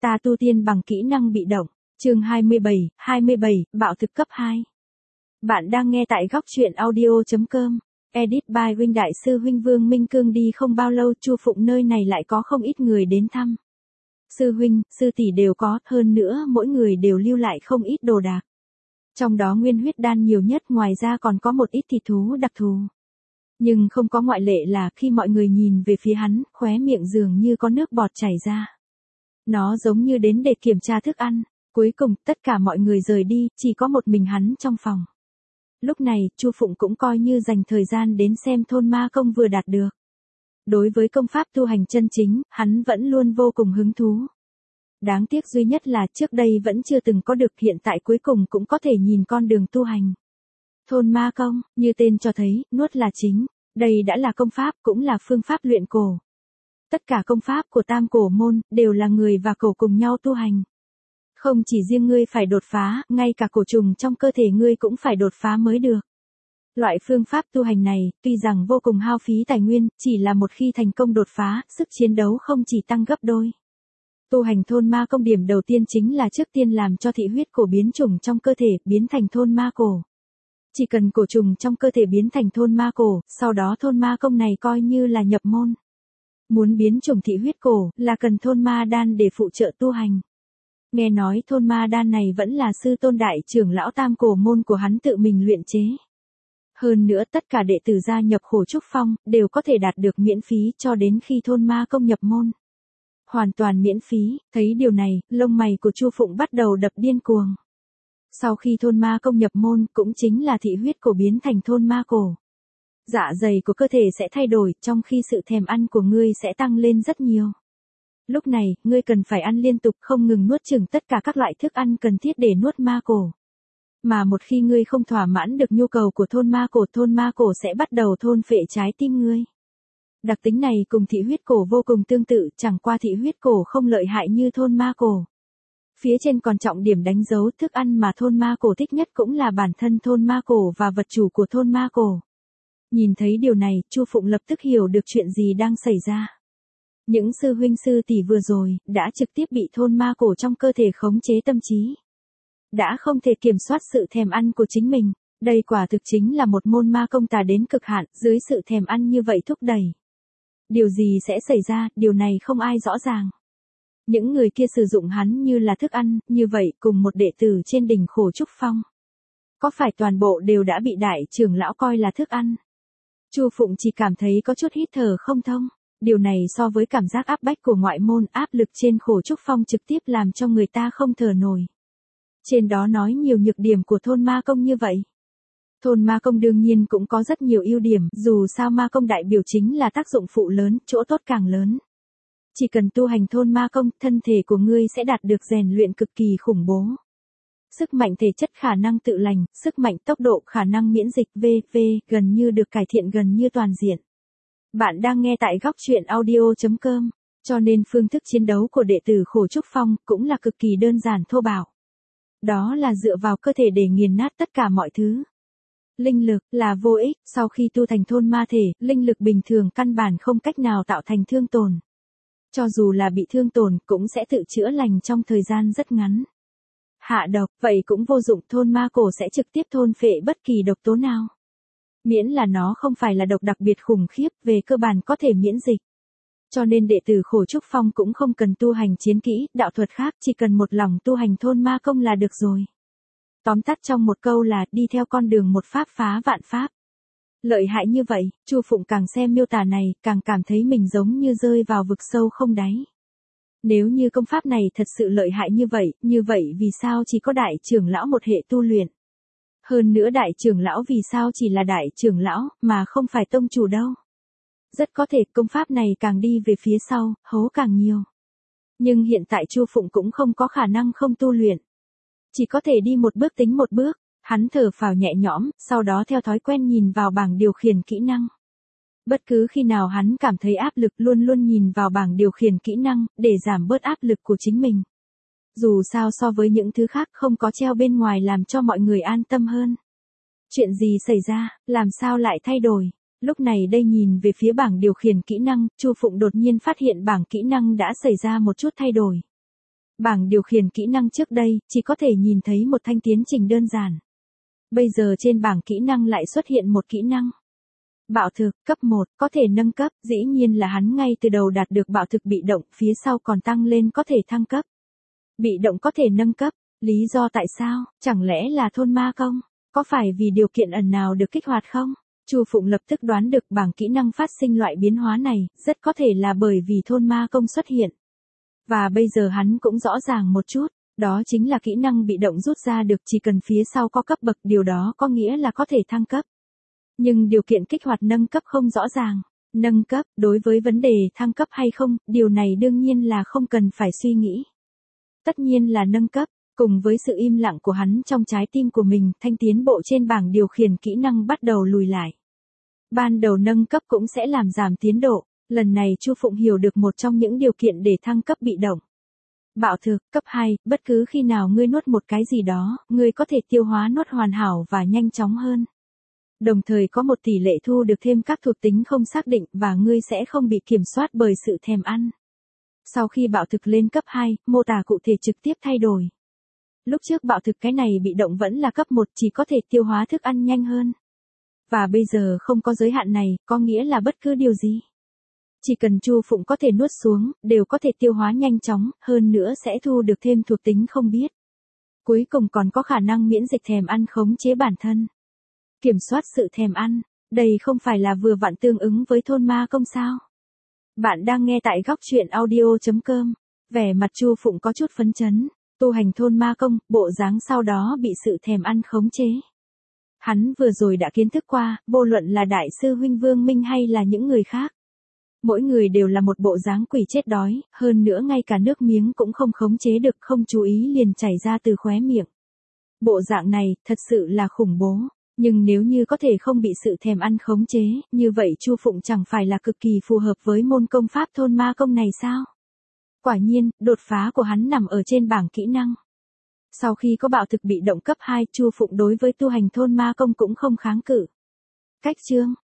Ta tu tiên bằng kỹ năng bị động. Chương 27, bạo thực cấp 2. Bạn đang nghe tại góc truyện audio.com. Edit by huynh đại sư huynh Vương Minh Cương. Đi không bao lâu Chu Phụng nơi này lại có không ít người đến thăm. Sư huynh, sư tỷ đều có, hơn nữa mỗi người đều lưu lại không ít đồ đạc. Trong đó nguyên huyết đan nhiều nhất, ngoài ra còn có một ít thịt thú đặc thù. Nhưng không có ngoại lệ là khi mọi người nhìn về phía hắn, khóe miệng dường như có nước bọt chảy ra. Nó giống như đến để kiểm tra thức ăn. Cuối cùng, tất cả mọi người rời đi, chỉ có một mình hắn trong phòng. Lúc này, Chu Phụng cũng coi như dành thời gian đến xem thôn ma công vừa đạt được. Đối với công pháp tu hành chân chính, hắn vẫn luôn vô cùng hứng thú. Đáng tiếc duy nhất là trước đây vẫn chưa từng có được, hiện tại cuối cùng cũng có thể nhìn con đường tu hành. Thôn ma công, như tên cho thấy, nuốt là chính. Đây đã là công pháp, cũng là phương pháp luyện cổ. Tất cả công pháp của tam cổ môn, đều là người và cổ cùng nhau tu hành. Không chỉ riêng ngươi phải đột phá, ngay cả cổ trùng trong cơ thể ngươi cũng phải đột phá mới được. Loại phương pháp tu hành này, tuy rằng vô cùng hao phí tài nguyên, chỉ là một khi thành công đột phá, sức chiến đấu không chỉ tăng gấp đôi. Tu hành thôn ma công điểm đầu tiên chính là trước tiên làm cho thị huyết cổ biến chủng trong cơ thể, biến thành thôn ma cổ. Chỉ cần cổ trùng trong cơ thể biến thành thôn ma cổ, sau đó thôn ma công này coi như là nhập môn. Muốn biến chủng thị huyết cổ, là cần thôn ma đan để phụ trợ tu hành. Nghe nói thôn ma đan này vẫn là sư tôn đại trưởng lão tam cổ môn của hắn tự mình luyện chế. Hơn nữa tất cả đệ tử gia nhập Khổ Trúc Phong, đều có thể đạt được miễn phí cho đến khi thôn ma công nhập môn. Hoàn toàn miễn phí, thấy điều này, lông mày của Chu Phụng bắt đầu đập điên cuồng. Sau khi thôn ma công nhập môn, cũng chính là thị huyết cổ biến thành thôn ma cổ. Dạ dày của cơ thể sẽ thay đổi, trong khi sự thèm ăn của ngươi sẽ tăng lên rất nhiều. Lúc này, ngươi cần phải ăn liên tục, không ngừng nuốt chửng tất cả các loại thức ăn cần thiết để nuốt ma cổ. Mà một khi ngươi không thỏa mãn được nhu cầu của thôn ma cổ sẽ bắt đầu thôn phệ trái tim ngươi. Đặc tính này cùng thị huyết cổ vô cùng tương tự, chẳng qua thị huyết cổ không lợi hại như thôn ma cổ. Phía trên còn trọng điểm đánh dấu thức ăn mà thôn ma cổ thích nhất cũng là bản thân thôn ma cổ và vật chủ của thôn ma cổ. Nhìn thấy điều này, Chu Phụng lập tức hiểu được chuyện gì đang xảy ra. Những sư huynh sư tỷ vừa rồi, đã trực tiếp bị thôn ma cổ trong cơ thể khống chế tâm trí. Đã không thể kiểm soát sự thèm ăn của chính mình. Đây quả thực chính là một môn ma công tà đến cực hạn, dưới sự thèm ăn như vậy thúc đẩy. Điều gì sẽ xảy ra, điều này không ai rõ ràng. Những người kia sử dụng hắn như là thức ăn, như vậy cùng một đệ tử trên đỉnh Khổ Trúc Phong. Có phải toàn bộ đều đã bị đại trưởng lão coi là thức ăn? Chu Phụng chỉ cảm thấy có chút hít thở không thông. Điều này so với cảm giác áp bách của ngoại môn, áp lực trên Khổ Trúc Phong trực tiếp làm cho người ta không thở nổi. Trên đó nói nhiều nhược điểm của thôn ma công như vậy. Thôn ma công đương nhiên cũng có rất nhiều ưu điểm, dù sao ma công đại biểu chính là tác dụng phụ lớn, chỗ tốt càng lớn. Chỉ cần tu hành thôn ma công, thân thể của ngươi sẽ đạt được rèn luyện cực kỳ khủng bố. Sức mạnh thể chất, khả năng tự lành, sức mạnh tốc độ, khả năng miễn dịch v.v. gần như được cải thiện gần như toàn diện. Bạn đang nghe tại góc truyện audio.com, cho nên phương thức chiến đấu của đệ tử Khổ Trúc Phong cũng là cực kỳ đơn giản thô bạo. Đó là dựa vào cơ thể để nghiền nát tất cả mọi thứ. Linh lực là vô ích, sau khi tu thành thôn ma thể, linh lực bình thường căn bản không cách nào tạo thành thương tổn. Cho dù là bị thương tổn, cũng sẽ tự chữa lành trong thời gian rất ngắn. Hạ độc, vậy cũng vô dụng, thôn ma cổ sẽ trực tiếp thôn phệ bất kỳ độc tố nào. Miễn là nó không phải là độc đặc biệt khủng khiếp, về cơ bản có thể miễn dịch. Cho nên đệ tử Khổ Trúc Phong cũng không cần tu hành chiến kỹ, đạo thuật khác, chỉ cần một lòng tu hành thôn ma công là được rồi. Tóm tắt trong một câu là, đi theo con đường một pháp phá vạn pháp. Lợi hại như vậy, Chu Phụng càng xem miêu tả này, càng cảm thấy mình giống như rơi vào vực sâu không đáy. Nếu như công pháp này thật sự lợi hại như vậy vì sao chỉ có đại trưởng lão một hệ tu luyện? Hơn nữa đại trưởng lão vì sao chỉ là đại trưởng lão, mà không phải tông chủ đâu? Rất có thể công pháp này càng đi về phía sau, hố càng nhiều. Nhưng hiện tại Chu Phụng cũng không có khả năng không tu luyện. Chỉ có thể đi một bước tính một bước, hắn thở phào nhẹ nhõm, sau đó theo thói quen nhìn vào bảng điều khiển kỹ năng. Bất cứ khi nào hắn cảm thấy áp lực luôn luôn nhìn vào bảng điều khiển kỹ năng, để giảm bớt áp lực của chính mình. Dù sao so với những thứ khác không có treo bên ngoài làm cho mọi người an tâm hơn. Chuyện gì xảy ra, làm sao lại thay đổi? Lúc này đây nhìn về phía bảng điều khiển kỹ năng, Chu Phụng đột nhiên phát hiện bảng kỹ năng đã xảy ra một chút thay đổi. Bảng điều khiển kỹ năng trước đây, chỉ có thể nhìn thấy một thanh tiến trình đơn giản. Bây giờ trên bảng kỹ năng lại xuất hiện một kỹ năng. Bạo thực, cấp 1, có thể nâng cấp, dĩ nhiên là hắn ngay từ đầu đạt được bạo thực bị động, phía sau còn tăng lên có thể thăng cấp. Bị động có thể nâng cấp, lý do tại sao, chẳng lẽ là thôn ma công, có phải vì điều kiện ẩn nào được kích hoạt không? Chu Phụng lập tức đoán được bảng kỹ năng phát sinh loại biến hóa này, rất có thể là bởi vì thôn ma công xuất hiện. Và bây giờ hắn cũng rõ ràng một chút, đó chính là kỹ năng bị động rút ra được chỉ cần phía sau có cấp bậc, điều đó có nghĩa là có thể thăng cấp. Nhưng điều kiện kích hoạt nâng cấp không rõ ràng. Nâng cấp, đối với vấn đề thăng cấp hay không, điều này đương nhiên là không cần phải suy nghĩ. Tất nhiên là nâng cấp, cùng với sự im lặng của hắn trong trái tim của mình, thanh tiến bộ trên bảng điều khiển kỹ năng bắt đầu lùi lại. Ban đầu nâng cấp cũng sẽ làm giảm tiến độ, lần này Chu Phụng hiểu được một trong những điều kiện để thăng cấp bị động. Bạo thực, cấp 2, bất cứ khi nào ngươi nuốt một cái gì đó, ngươi có thể tiêu hóa nuốt hoàn hảo và nhanh chóng hơn. Đồng thời có một tỷ lệ thu được thêm các thuộc tính không xác định và ngươi sẽ không bị kiểm soát bởi sự thèm ăn. Sau khi bạo thực lên cấp 2, mô tả cụ thể trực tiếp thay đổi. Lúc trước bạo thực cái này bị động vẫn là cấp 1, chỉ có thể tiêu hóa thức ăn nhanh hơn. Và bây giờ không có giới hạn này, có nghĩa là bất cứ điều gì. Chỉ cần Chu Phụng có thể nuốt xuống, đều có thể tiêu hóa nhanh chóng, hơn nữa sẽ thu được thêm thuộc tính không biết. Cuối cùng còn có khả năng miễn dịch thèm ăn khống chế bản thân. Kiểm soát sự thèm ăn, đây không phải là vừa vặn tương ứng với thôn ma công sao? Bạn đang nghe tại góc truyện audio.com. Vẻ mặt Chu Phụng có chút phấn chấn, tu hành thôn ma công, bộ dáng sau đó bị sự thèm ăn khống chế. Hắn vừa rồi đã kiến thức qua, vô luận là đại sư huynh Vương Minh hay là những người khác. Mỗi người đều là một bộ dáng quỷ chết đói, hơn nữa ngay cả nước miếng cũng không khống chế được, không chú ý liền chảy ra từ khóe miệng. Bộ dạng này, thật sự là khủng bố. Nhưng nếu như có thể không bị sự thèm ăn khống chế, như vậy Chu Phụng chẳng phải là cực kỳ phù hợp với môn công pháp thôn ma công này sao? Quả nhiên, đột phá của hắn nằm ở trên bảng kỹ năng. Sau khi có bạo thực bị động cấp 2, Chu Phụng đối với tu hành thôn ma công cũng không kháng cự. Cách chương,